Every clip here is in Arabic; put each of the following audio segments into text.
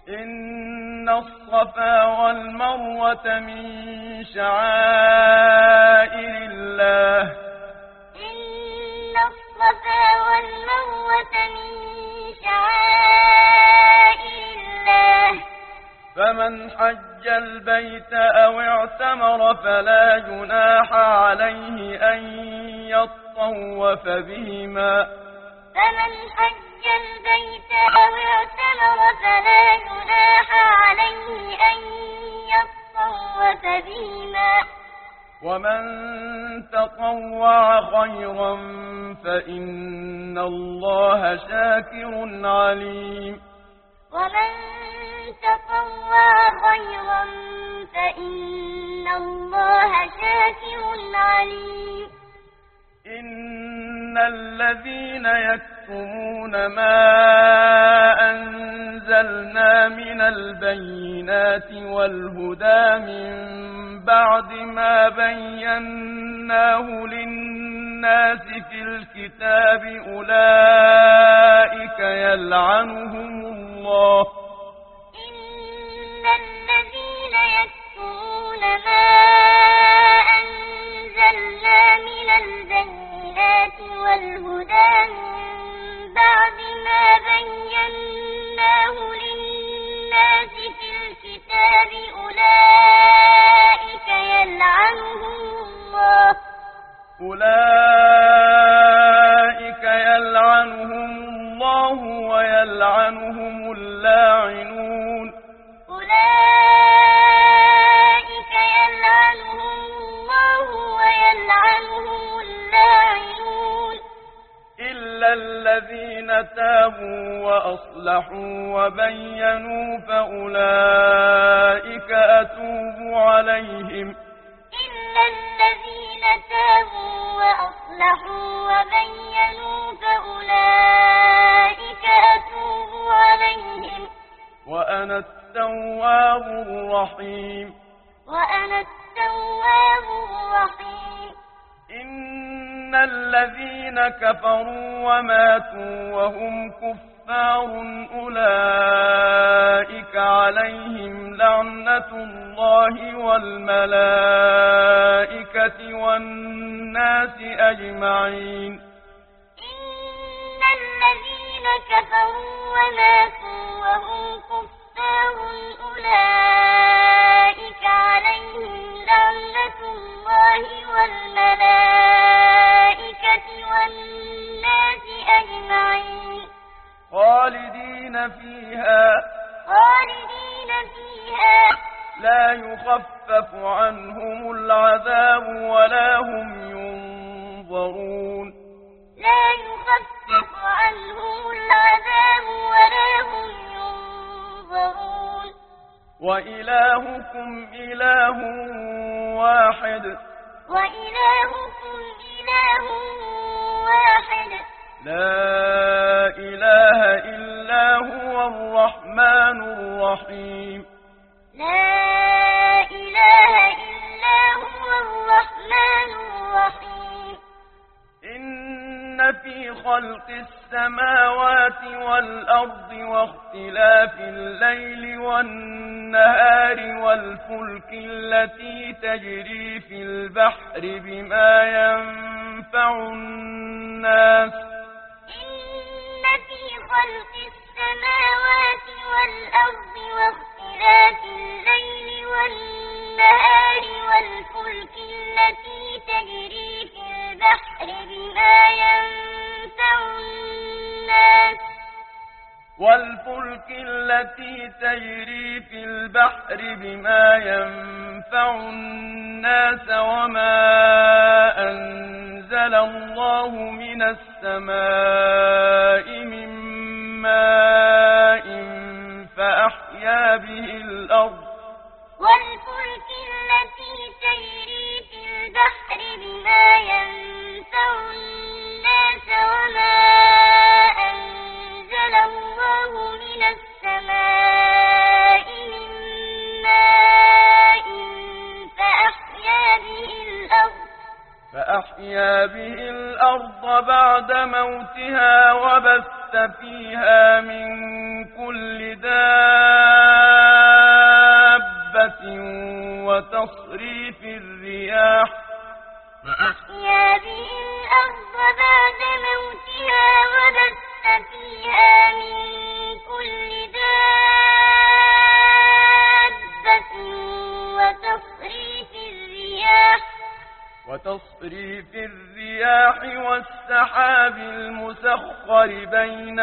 إن الصفا والمروة من شعائر الله. إن الصفا والمروة من شعائر الله. فمن حج البيت أو اعتمر فلا جناح عليه أن يطوف بهما. فمن حج البيت أو اعتمر فلا جناح عليه أن يطوف بهما. ومن تطوع خيرا فإن الله شاكر عليم. ومن تطوع خيرا فإن الله شاكر عليم. إن الذين يكتمون ما أنزلنا من البينات والهدى من بعد ما بيناه للناس في الكتاب أولئك يلعنهم الله. إن الذين يكتمون ما أنزلنا من البينات والهدى من بعد ما بيناه للناس في الكتاب أولئك يلعنهم الله. أولئك يلعنهم الله ويلعنهم اللاعنون. أولئك يلعنهم الله ويلعنهم اللاعنون. إلا الذين تابوا وأصلحوا وبينوا فأولئك أتوب عليهم. إلا الذين تابوا وأصلحوا وبينوا فأولئك أتوب عليهم. وأنا التواب الرحيم. وأنا التواب الرحيم. إن الذين كفروا وماتوا وهم كفار أولئك عليهم لعنة الله والملائكة والناس أجمعين. إن الذين كفروا وماتوا وهم كفار أولئك عليهم لعنة الله والملائكة والناس أجمعين. خالدين فيها. خالدين فيها. لا يخفف عنهم العذاب ولا هم ينظرون. لا يخفف عنهم العذاب ولا هم ينظرون. وإلهكم إله واحد. وإلهكم إله واحد. لا إله إلا هو الرحمن الرحيم. لا إله إلا هو الرحمن الرحيم. إن في خلق السماوات والأرض واختلاف الليل والنهار والفلك التي تجري في البحر بما ينفع الناس. إن في خلق السماوات والأرض واختلاف الليل والنهار والفلك التي تجري في البحر بما ينفع الناس. والفلك التي تجري في البحر بما ينفع الناس وما أنزل الله من السماء من ماء فأحيا به الأرض. والفلك التي تجري في البحر بما ينفع الناس وما أنزل الله من السماء من ماء فأحيا به الأرض بعد موتها وبث فيها من كل دابة وتصريف الرياح فأحيا به الأرض بعد موتها وبث فيها من كل دابة وتصريف الرياح والسحاب المسخر بين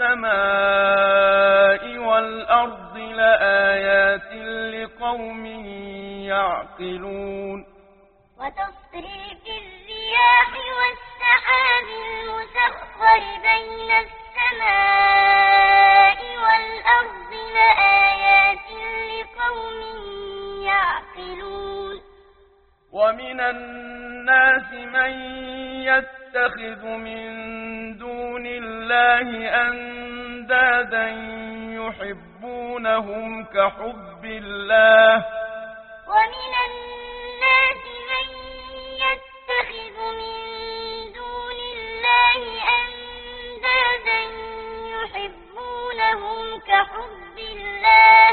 السماء والأرض لآيات لقوم يعقلون وتصريف الرياح والسحاب المسخر بين السماء والأرض لآيات لقوم يعقلون ومن الناس من يتخذ من دون الله أندادا يحبونهم كحب الله ومن الناس من يتخذ من دون الله أندادا يحبونهم كحب الله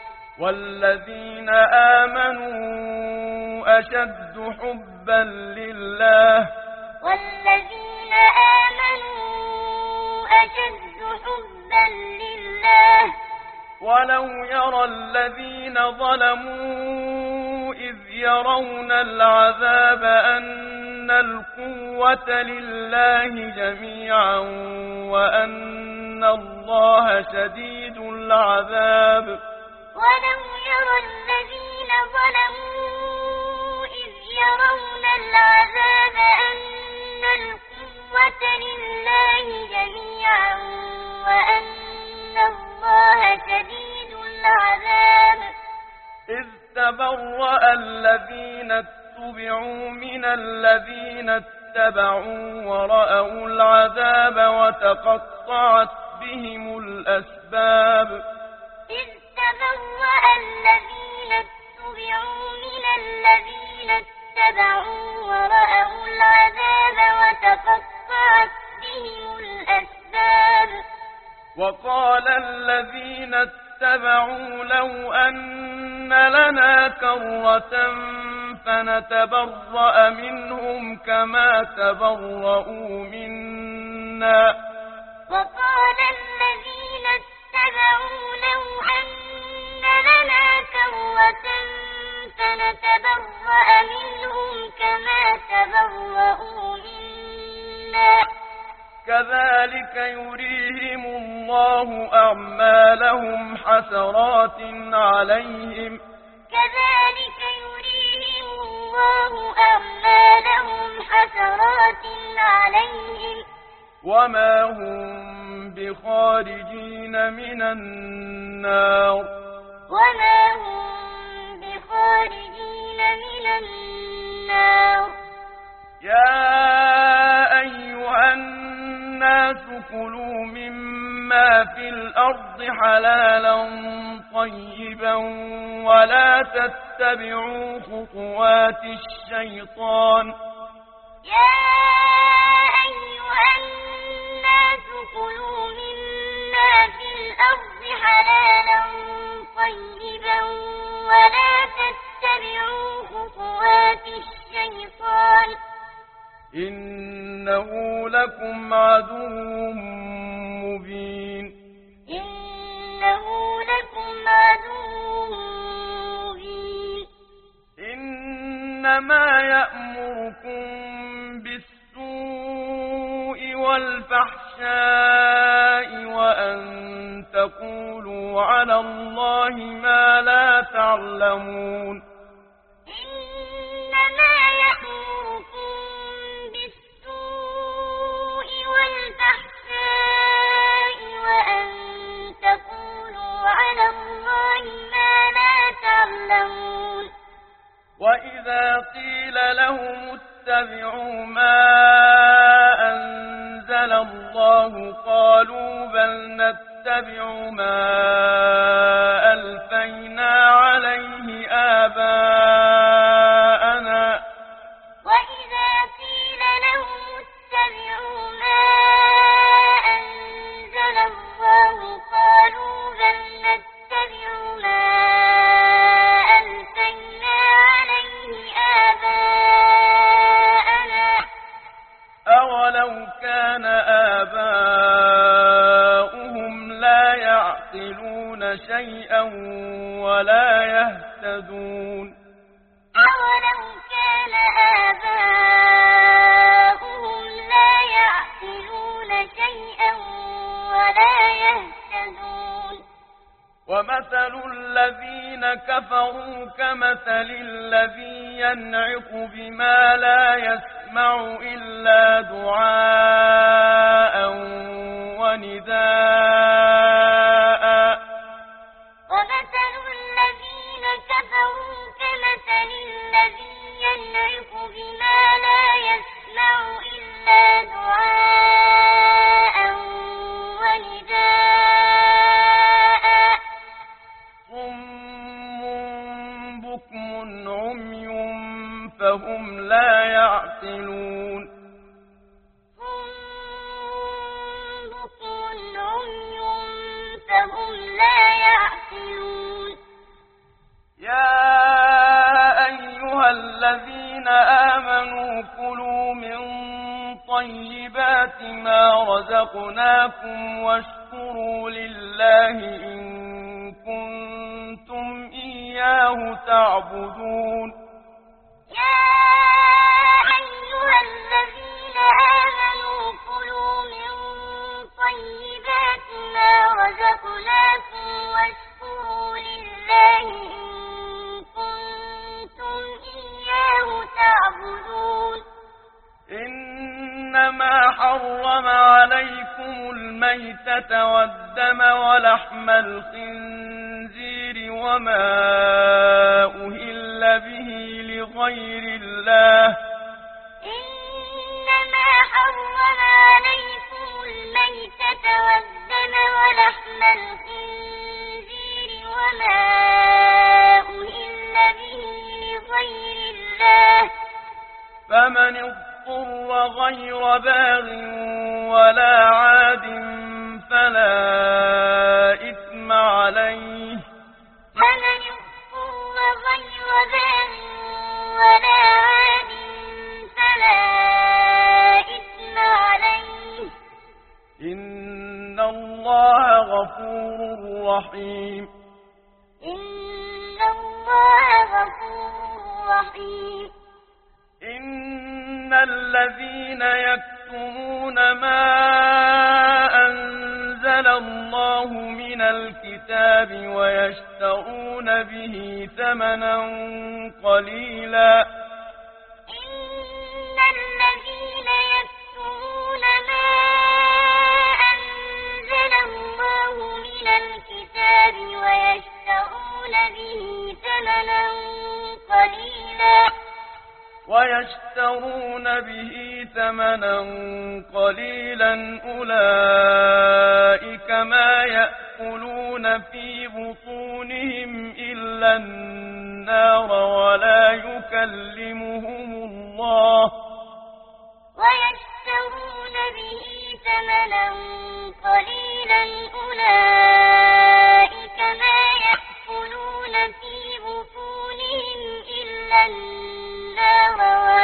والذين آمنوا أشد حبا لله والذين آمنوا أشد حبا لله ولو يرى الذين ظلموا إذ يرون العذاب أن القوة لله جميعا وأن الله شديد العذاب ولو يرى الذين ظلموا إذ يرون العذاب أن القوة لله جميعا وأن الله شديد العذاب إذ تبرأ الذين اتبعوا من الذين اتبعوا ورأوا العذاب وتقطعت بهم الأسباب إذ تبرأ الذين اتبعوا من الذين اتبعوا ورأوا العذاب وتقطعت بهم الأسباب وقال الذين اتبعوا لو أن لنا كرة فنتبرأ منهم كما تبرؤوا منا وقال الذين اتبعوا لو أن لنا كرة فنتبرأ منهم كما تبرؤوا منا كذلك يريهم الله أعمالهم حسرات عليهم كذلك يريهم الله أعمالهم حسرات عليهم وما هم بخارجين من النار وما هم بخارجين من النار يا أيها الناس كلوا مما في الأرض حلالا طيبا ولا تتبعوا خطوات الشيطان يا أيها الناس كلوا مما في الأرض حلالا طيبا ولا تتبعوا خطوات الشيطان إنه لكم عدو مبين إنه لكم عدو مبين إنما يأمركم بالسوء والفحشاء وأن تقولوا على الله ما لا تعلمون إنما يأمركم بالسوء والفحشاء وأن تقولوا على الله ما لا تعلمون وإذا قيل لهم اتبعوا ما أنزل الله قالوا بل نتبع ما ألفينا عليه آباءنا وإذا قيل لهم اتبعوا ما أنزل الله قالوا بل نتبع ما ألفينا يعقلون شيئا ولا يهتدون أولو كان آباؤهم لا يعقلون شيئا ولا يهتدون ومثل الذين كفروا كمثل الذي ينعق بما لا يسمع إلا دعاء ونداء ومثل الذين كفروا كمثل الذي ينعق بما لا يسمع إلا دعاء ونداء صم بكم عمي فهم لا يعقلون صم بكم عمي فهم لا يعقلون يا أيها الذين آمنوا كلوا من طيبات ما رزقناكم واشكروا لله إن كنتم إياه تعبدون يا أيها الذين آمنوا كلوا من طيبات ما رزقناكم واشكروا لله إن كنتم إياه تعبدون إنما حرم عليكم الميتة والدم ولحم الخنزير وما أهل به لغير الله إنما حرم عليكم الميتة والدم ولحم الخنزير وما أهل به لغير الله فمن اضطر غير باغ ولا عاد فلا إثم عليه فمن اضطر غير باغ ولا عاد فلا إثم عليه إن الله غفور رحيم إن الله غفور رحيم إن الذين يكتمون ما أنزل الله من الكتاب ويشترون به ثمنا قليلا إن الذين يكتمون ما أنزل الله من الكتاب ويشترون به ثمنا قليلا أولئك ما يأكلون في بطونهم إلا النار ولا يكلمهم الله ويشترون به ثمنا قليلا أولئك ما يأكلون في بطونهم إلا النار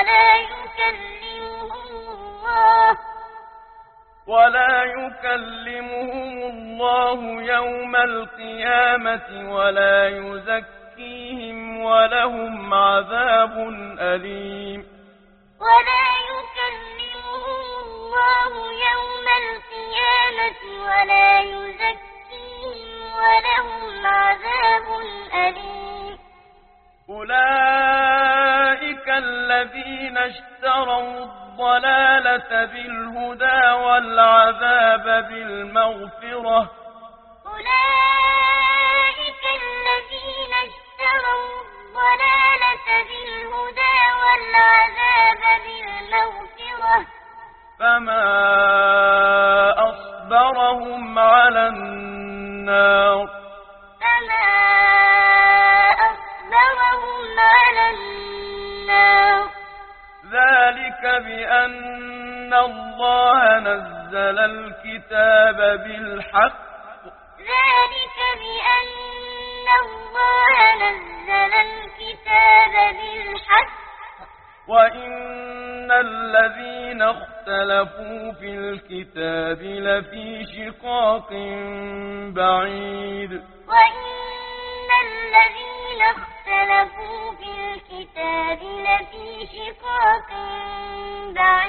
ولا يكلمهم الله يوم القيامة ولا يزكيهم ولهم عذاب أليم ولا يكلمهم الله يوم القيامة ولا يزكيهم ولهم عذاب أليم أولئك الذين اشتروا الضلالة بالهدى والعذاب بالمغفرة أولئك الذين اشتروا الضلالة بالهدى والعذاب بالمغفرة فما أصبرهم على النار فما أصبرهم على النار ذلك بأن الله نزل الكتاب بالحق ذلك بأن الله نزل الكتاب بالحق وإن الذين اختلفوا في الكتاب لفي شقاق بعيد وَإِنَّ الَّذِينَ اخْتَلَفُوا فِي الْكِتَابِ لَفِي شِقَاقٍ بَعِيدٍ